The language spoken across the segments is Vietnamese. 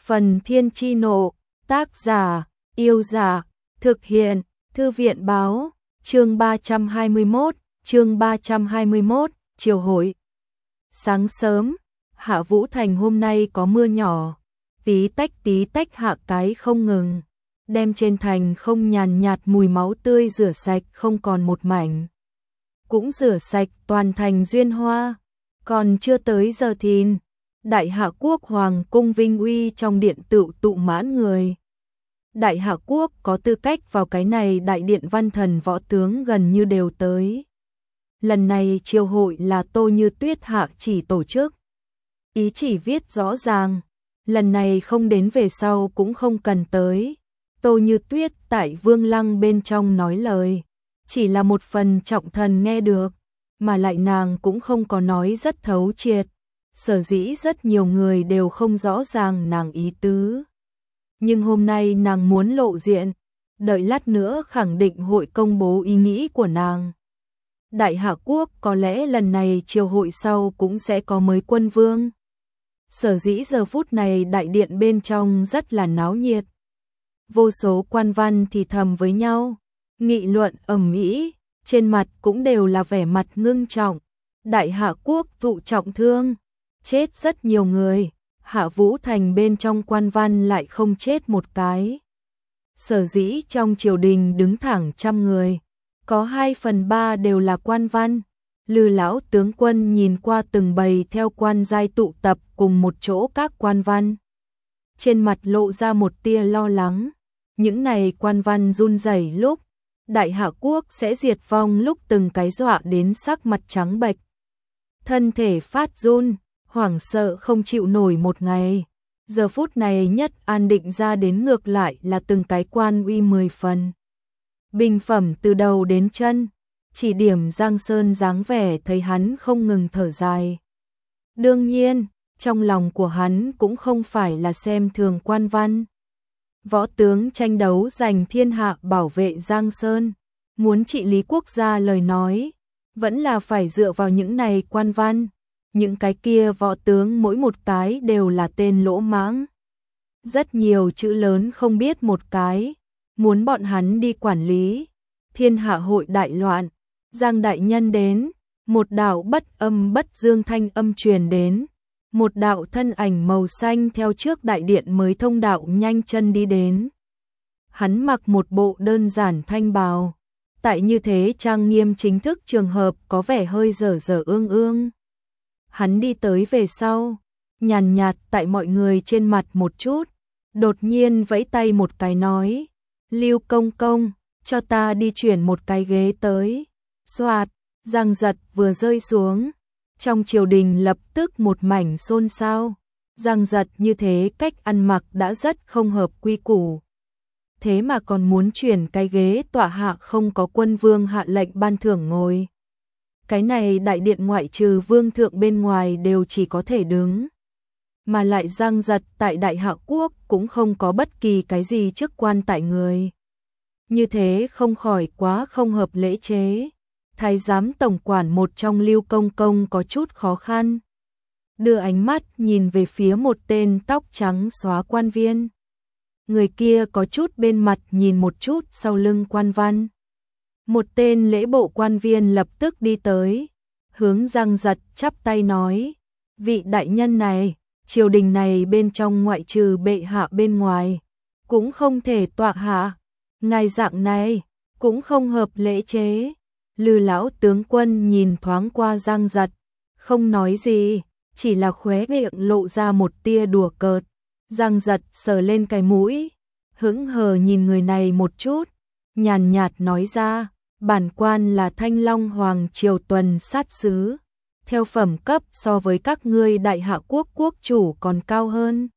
Phần Thiên Chi Nộ, tác giả, Yêu Giả, thực hiện, Thư viện Báo, chương 321, chiều hội. Sáng sớm, Hạ Vũ Thành hôm nay có mưa nhỏ, tí tách hạ cái không ngừng, đem trên thành không nhàn nhạt mùi máu tươi rửa sạch không còn một mảnh. Cũng rửa sạch toàn thành Duyên Hoa, còn chưa tới giờ thìn. Đại Hạ Quốc Hoàng cung vinh uy trong điện tụ mãn người. Đại Hạ Quốc có tư cách vào cái này đại điện văn thần võ tướng gần như đều tới. Lần này triều hội là Tô Như Tuyết hạ chỉ tổ chức. Ý chỉ viết rõ ràng, lần này không đến về sau cũng không cần tới. Tô Như Tuyết tại Vương Lăng bên trong nói lời, chỉ là một phần trọng thần nghe được, mà lại nàng cũng không có nói rất thấu triệt. Sở dĩ rất nhiều người đều không rõ ràng nàng ý tứ. Nhưng hôm nay nàng muốn lộ diện, đợi lát nữa khẳng định hội công bố ý nghĩ của nàng. Đại Hạ Quốc có lẽ lần này triều hội sau cũng sẽ có mới quân vương. Sở dĩ giờ phút này đại điện bên trong rất là náo nhiệt. Vô số quan văn thì thầm với nhau, nghị luận ầm ĩ, trên mặt cũng đều là vẻ mặt ngưng trọng. Đại Hạ Quốc thụ trọng thương, chết rất nhiều người, Hạ Vũ Thành bên trong quan văn lại không chết một cái. Sở dĩ trong triều đình đứng thẳng 100 người, có 2/3 đều là quan văn. Lư lão tướng quân nhìn qua từng bầy theo quan giai tụ tập cùng một chỗ các quan văn. Trên mặt lộ ra một tia lo lắng, những này quan văn run rẩy lúc Đại Hạ Quốc sẽ diệt vong lúc từng cái dọa đến sắc mặt trắng bệch. Thân thể phát run, hoảng sợ không chịu nổi một ngày. Giờ phút này nhất an định ra đến ngược lại là từng cái quan uy 10 phần. Bình phẩm từ đầu đến chân, chỉ điểm Giang Sơn dáng vẻ thấy hắn không ngừng thở dài. Đương nhiên, trong lòng của hắn cũng không phải là xem thường quan văn. Võ tướng tranh đấu giành thiên hạ bảo vệ Giang Sơn, muốn trị lý quốc gia lời nói, vẫn là phải dựa vào những này quan văn. Những cái kia võ tướng mỗi một cái đều là tên lỗ mãng. Rất nhiều chữ lớn không biết một cái, muốn bọn hắn đi quản lý. Thiên hạ hội đại loạn, Giang đại nhân đến, một đạo bất âm bất dương thanh âm truyền đến. Một đạo thân ảnh màu xanh theo trước đại điện mới thông đạo nhanh chân đi đến. Hắn mặc một bộ đơn giản thanh bào, tại như thế trang nghiêm chính thức trường hợp có vẻ hơi dở dở ương ương. Hắn đi tới về sau, nhàn nhạt tại mọi người trên mặt một chút, đột nhiên vẫy tay một cái nói, Lưu công công, cho ta đi chuyển một cái ghế tới. Xoạt, răng giật vừa rơi xuống, trong triều đình lập tức một mảnh xôn xao. Răng giật như thế cách ăn mặc đã rất không hợp quy củ. Thế mà còn muốn chuyển cái ghế tọa hạ không có quân vương hạ lệnh ban thưởng ngồi. Cái này đại điện ngoại trừ vương thượng bên ngoài đều chỉ có thể đứng. Mà lại Giang giật tại Đại Hạ Quốc cũng không có bất kỳ cái gì chức quan tại người. Như thế không khỏi quá không hợp lễ chế. Thái giám tổng quản một trong Lưu công công có chút khó khăn. Đưa ánh mắt nhìn về phía một tên tóc trắng xóa quan viên. Người kia có chút bên mặt nhìn một chút sau lưng quan văn. Một tên lễ bộ quan viên lập tức đi tới, hướng Giang giật chắp tay nói, vị đại nhân này, triều đình này bên trong ngoại trừ bệ hạ bên ngoài, cũng không thể tọa hạ, ngài dạng này, cũng không hợp lễ chế. Lư lão tướng quân nhìn thoáng qua Giang giật, không nói gì, chỉ là khóe miệng lộ ra một tia đùa cợt. Giang giật sờ lên cái mũi, hững hờ nhìn người này một chút, nhàn nhạt nói ra, bản quan là Thanh Long Hoàng triều tuần sát sứ, theo phẩm cấp so với các ngươi Đại Hạ Quốc quốc chủ còn cao hơn.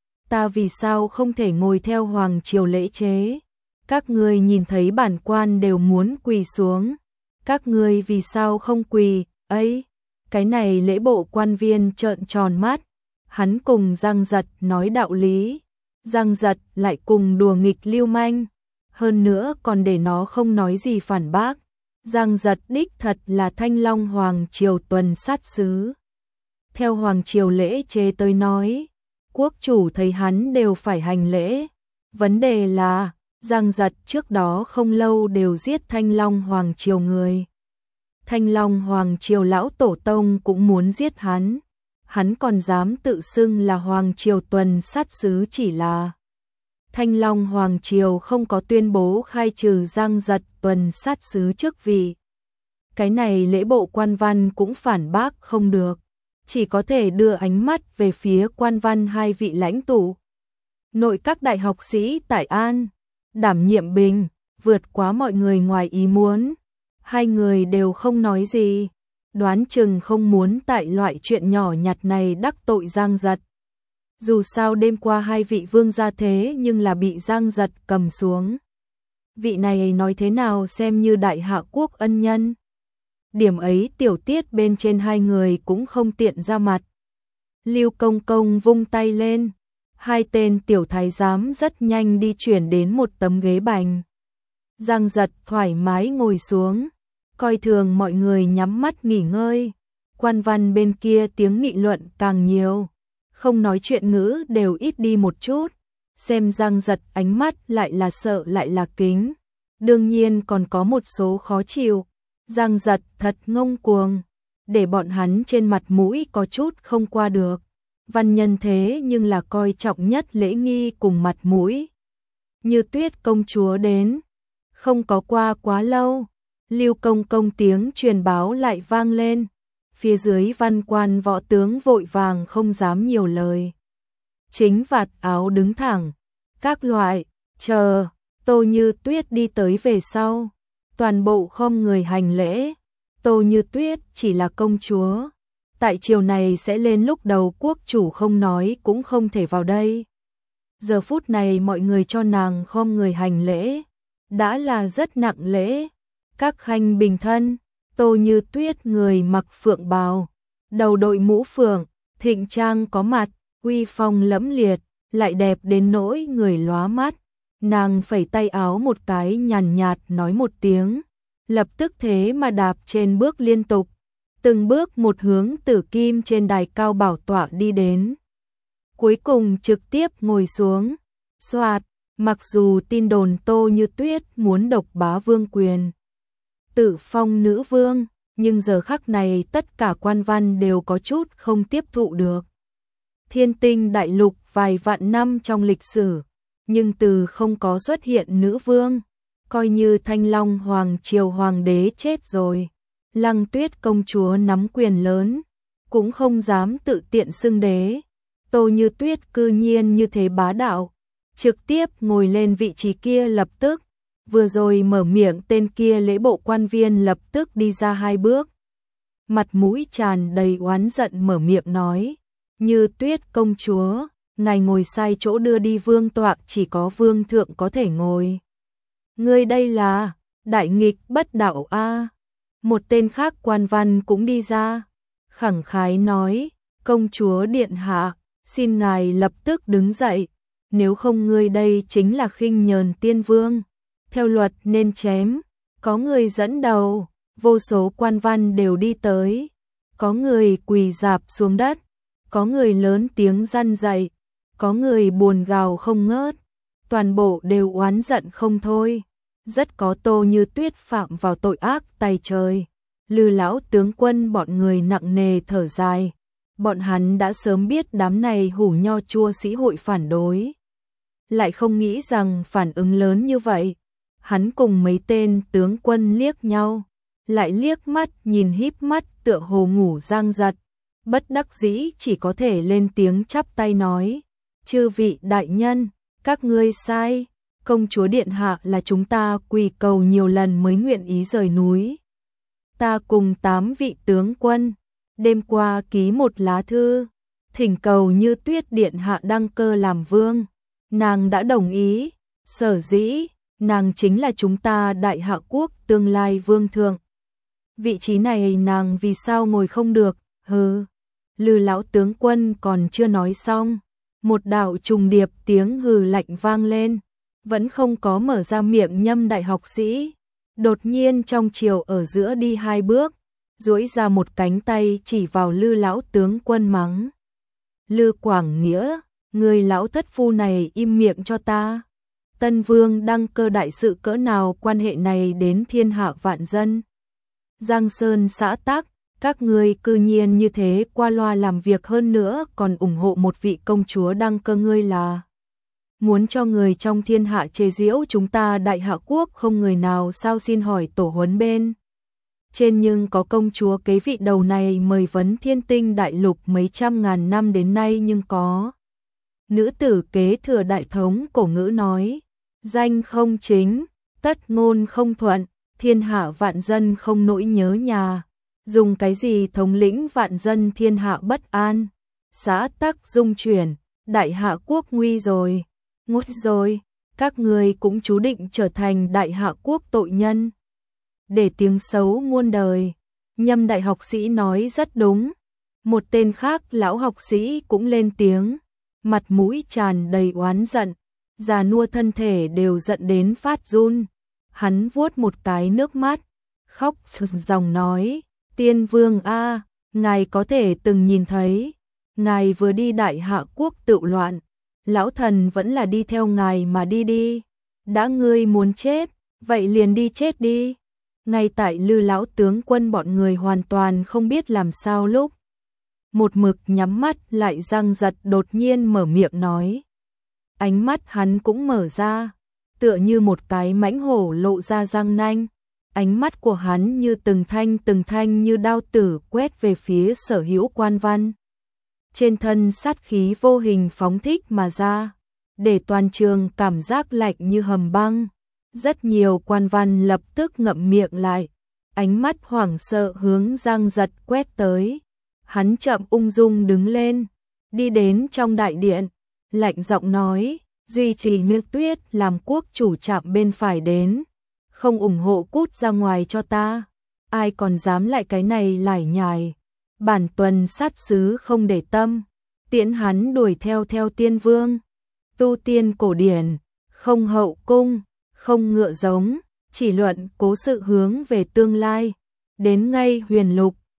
Ta vì sao không thể ngồi theo Hoàng triều lễ chế? Các ngươi nhìn thấy bản quan đều muốn quỳ xuống. Các ngươi vì sao không quỳ? Ấy, cái này lễ bộ quan viên trợn tròn mắt. Hắn cùng Giang giật nói đạo lý. Giang giật lại cùng đùa nghịch lưu manh. Hơn nữa còn để nó không nói gì phản bác. Giang giật đích thật là Thanh Long Hoàng triều tuần sát sứ. Theo Hoàng triều lễ chế tới nói, quốc chủ thấy hắn đều phải hành lễ. Vấn đề là, Giang Giật trước đó không lâu đều giết Thanh Long Hoàng Triều người. Thanh Long Hoàng Triều lão tổ tông cũng muốn giết hắn. Hắn còn dám tự xưng là Hoàng Triều tuần sát sứ, chỉ là Thanh Long Hoàng Triều không có tuyên bố khai trừ Giang Giật tuần sát sứ chức vị. Cái này lễ bộ quan văn cũng phản bác không được, chỉ có thể đưa ánh mắt về phía quan văn hai vị lãnh tụ. Nội các đại học sĩ tại An, đảm nhiệm bình, vượt quá mọi người ngoài ý muốn. Hai người đều không nói gì, đoán chừng không muốn tại loại chuyện nhỏ nhặt này đắc tội Giang Giật. Dù sao đêm qua hai vị vương gia thế nhưng là bị Giang Giật cầm xuống. Vị này nói thế nào xem như đại hạ quốc ân nhân. Điểm ấy tiểu tiết bên trên hai người cũng không tiện ra mặt. Lưu Công Công vung tay lên, hai tên tiểu thái giám rất nhanh đi chuyển đến một tấm ghế bành. Giang Giật thoải mái ngồi xuống, coi thường mọi người nhắm mắt nghỉ ngơi. Quan văn bên kia tiếng nghị luận càng nhiều, không nói chuyện ngữ đều ít đi một chút. Xem Giang Giật ánh mắt lại là sợ lại là kính. Đương nhiên còn có một số khó chịu. Giang Giật thật ngông cuồng, để bọn hắn trên mặt mũi có chút không qua được. Văn nhân thế nhưng là coi trọng nhất lễ nghi cùng mặt mũi. Như Tuyết công chúa đến, không có qua quá lâu, Lưu Công Công tiếng truyền báo lại vang lên. Phía dưới văn quan võ tướng vội vàng không dám nhiều lời. Chính vạt áo đứng thẳng, các loại, chờ, Tô Như Tuyết đi tới về sau. Toàn bộ khom người hành lễ. Tô Như Tuyết chỉ là công chúa, tại triều này sẽ lên lúc đầu quốc chủ không nói cũng không thể vào đây. Giờ phút này mọi người cho nàng khom người hành lễ, đã là rất nặng lễ. Các khanh bình thân, Tô Như Tuyết người mặc phượng bào, đầu đội mũ phượng, thịnh trang có mặt, uy phong lẫm liệt, lại đẹp đến nỗi người lóa mắt. Nàng phẩy tay áo một cái nhàn nhạt nói một tiếng, lập tức thế mà đạp trên bước liên tục, từng bước một hướng Tử Kim trên đài cao bảo tọa đi đến. Cuối cùng trực tiếp ngồi xuống, xoạt, mặc dù tin đồn Tô Như Tuyết muốn độc bá vương quyền, tự phong nữ vương, nhưng giờ khắc này tất cả quan văn đều có chút không tiếp thụ được. Thiên Tinh đại lục vài vạn năm trong lịch sử, nhưng từ không có xuất hiện nữ vương, coi như Thanh Long Hoàng Triều Hoàng đế chết rồi, Lăng Tuyết công chúa nắm quyền lớn, cũng không dám tự tiện xưng đế. Tô Như Tuyết cư nhiên như thế bá đạo, trực tiếp ngồi lên vị trí kia lập tức, vừa rồi mở miệng tên kia lễ bộ quan viên lập tức đi ra hai bước. Mặt mũi tràn đầy oán giận mở miệng nói, Như Tuyết công chúa, ngài ngồi sai chỗ, đưa đi vương tọa, chỉ có vương thượng có thể ngồi. Ngươi đây là đại nghịch bất đạo a. Một tên khác quan văn cũng đi ra, khẳng khái nói, công chúa điện hạ, xin ngài lập tức đứng dậy, nếu không ngươi đây chính là khinh nhờn tiên vương, theo luật nên chém. Có người dẫn đầu, vô số quan văn đều đi tới, có người quỳ rạp xuống đất, có người lớn tiếng răn dạy, có người buồn gào không ngớt, toàn bộ đều oán giận không thôi. Rất có Tô Như Tuyết phạm vào tội ác tày trời. Lư lão tướng quân bọn người nặng nề thở dài, bọn hắn đã sớm biết đám này hủ nho chua sĩ hội phản đối, lại không nghĩ rằng phản ứng lớn như vậy. Hắn cùng mấy tên tướng quân liếc nhau, lại liếc mắt nhìn híp mắt tựa hồ ngủ Giang Giật, bất đắc dĩ chỉ có thể lên tiếng chắp tay nói, chư vị đại nhân, các ngươi sai, công chúa điện hạ là chúng ta quỳ cầu nhiều lần mới nguyện ý rời núi. Ta cùng 8 vị tướng quân, đêm qua ký một lá thư, thỉnh cầu Như Tuyết điện hạ đăng cơ làm vương, nàng đã đồng ý, sở dĩ, nàng chính là chúng ta đại hạ quốc tương lai vương thượng. Vị trí này nàng vì sao ngồi không được, hừ. Lư lão tướng quân còn chưa nói xong, một đạo trùng điệp tiếng hừ lạnh vang lên, vẫn không có mở ra miệng Nhâm đại học sĩ. Đột nhiên trong chiều ở giữa đi hai bước, duỗi ra một cánh tay chỉ vào Lư lão tướng quân mắng. Lư Quảng Nghĩa, Người lão thất phu này im miệng cho ta. Tân Vương Đăng Cơ đại sự cỡ nào, quan hệ này đến thiên hạ vạn dân. Giang Sơn xã tắc, các ngươi cư nhiên như thế qua loa làm việc, hơn nữa còn ủng hộ một vị công chúa Đăng Cơ, ngươi là muốn cho người trong thiên hạ chế giễu chúng ta Đại Hạ quốc không người nào sao? Xin hỏi tổ huấn bên trên nhưng có công chúa kế vị đầu này mời vấn thiên tinh đại lục mấy trăm ngàn năm đến nay, nhưng có nữ tử kế thừa đại thống. Cổ ngữ nói, danh không chính, tất ngôn không thuận, thiên hạ vạn dân không nỗi nhớ nhà. Dùng cái gì thống lĩnh vạn dân thiên hạ bất an? Xã tắc dung chuyển, Đại Hạ quốc nguy rồi. Ngút rồi, các người cũng chú định trở thành Đại Hạ quốc tội nhân, để tiếng xấu muôn đời. Nhâm đại học sĩ nói rất đúng. Một tên khác lão học sĩ cũng lên tiếng, mặt mũi tràn đầy oán giận, già nua thân thể đều giận đến phát run. Hắn vuốt một cái nước mắt, khóc sướt dòng nói, Tiên Vương a, ngài có thể từng nhìn thấy, ngài vừa đi Đại Hạ quốc tự loạn, lão thần vẫn là đi theo ngài mà đi. Đã ngươi muốn chết, vậy liền đi chết đi. Ngay tại Lư lão tướng quân bọn người hoàn toàn không biết làm sao lúc một mực nhắm mắt lại, Giang Giật đột nhiên mở miệng nói. Ánh mắt hắn cũng mở ra, tựa như một cái mãnh hổ lộ ra răng nanh. Ánh mắt của hắn như từng thanh như đao tử quét về phía sở hữu quan văn. Trên thân sát khí vô hình phóng thích mà ra, để toàn trường cảm giác lạnh như hầm băng. Rất nhiều quan văn lập tức ngậm miệng lại, ánh mắt hoảng sợ hướng Giang Giật quét tới. Hắn chậm ung dung đứng lên, đi đến trong đại điện, lạnh giọng nói, duy trì Như Tuyết làm quốc chủ trạm bên phải đến, không ủng hộ cút ra ngoài cho ta. Ai còn dám lại cái này lải nhải, bản tuần sát sứ không để tâm, tiễn hắn đuổi theo Tiên Vương. Tu tiên cổ điển, không hậu cung, không ngựa giống, chỉ luận cố sự hướng về tương lai. Đến ngay Huyền Lục,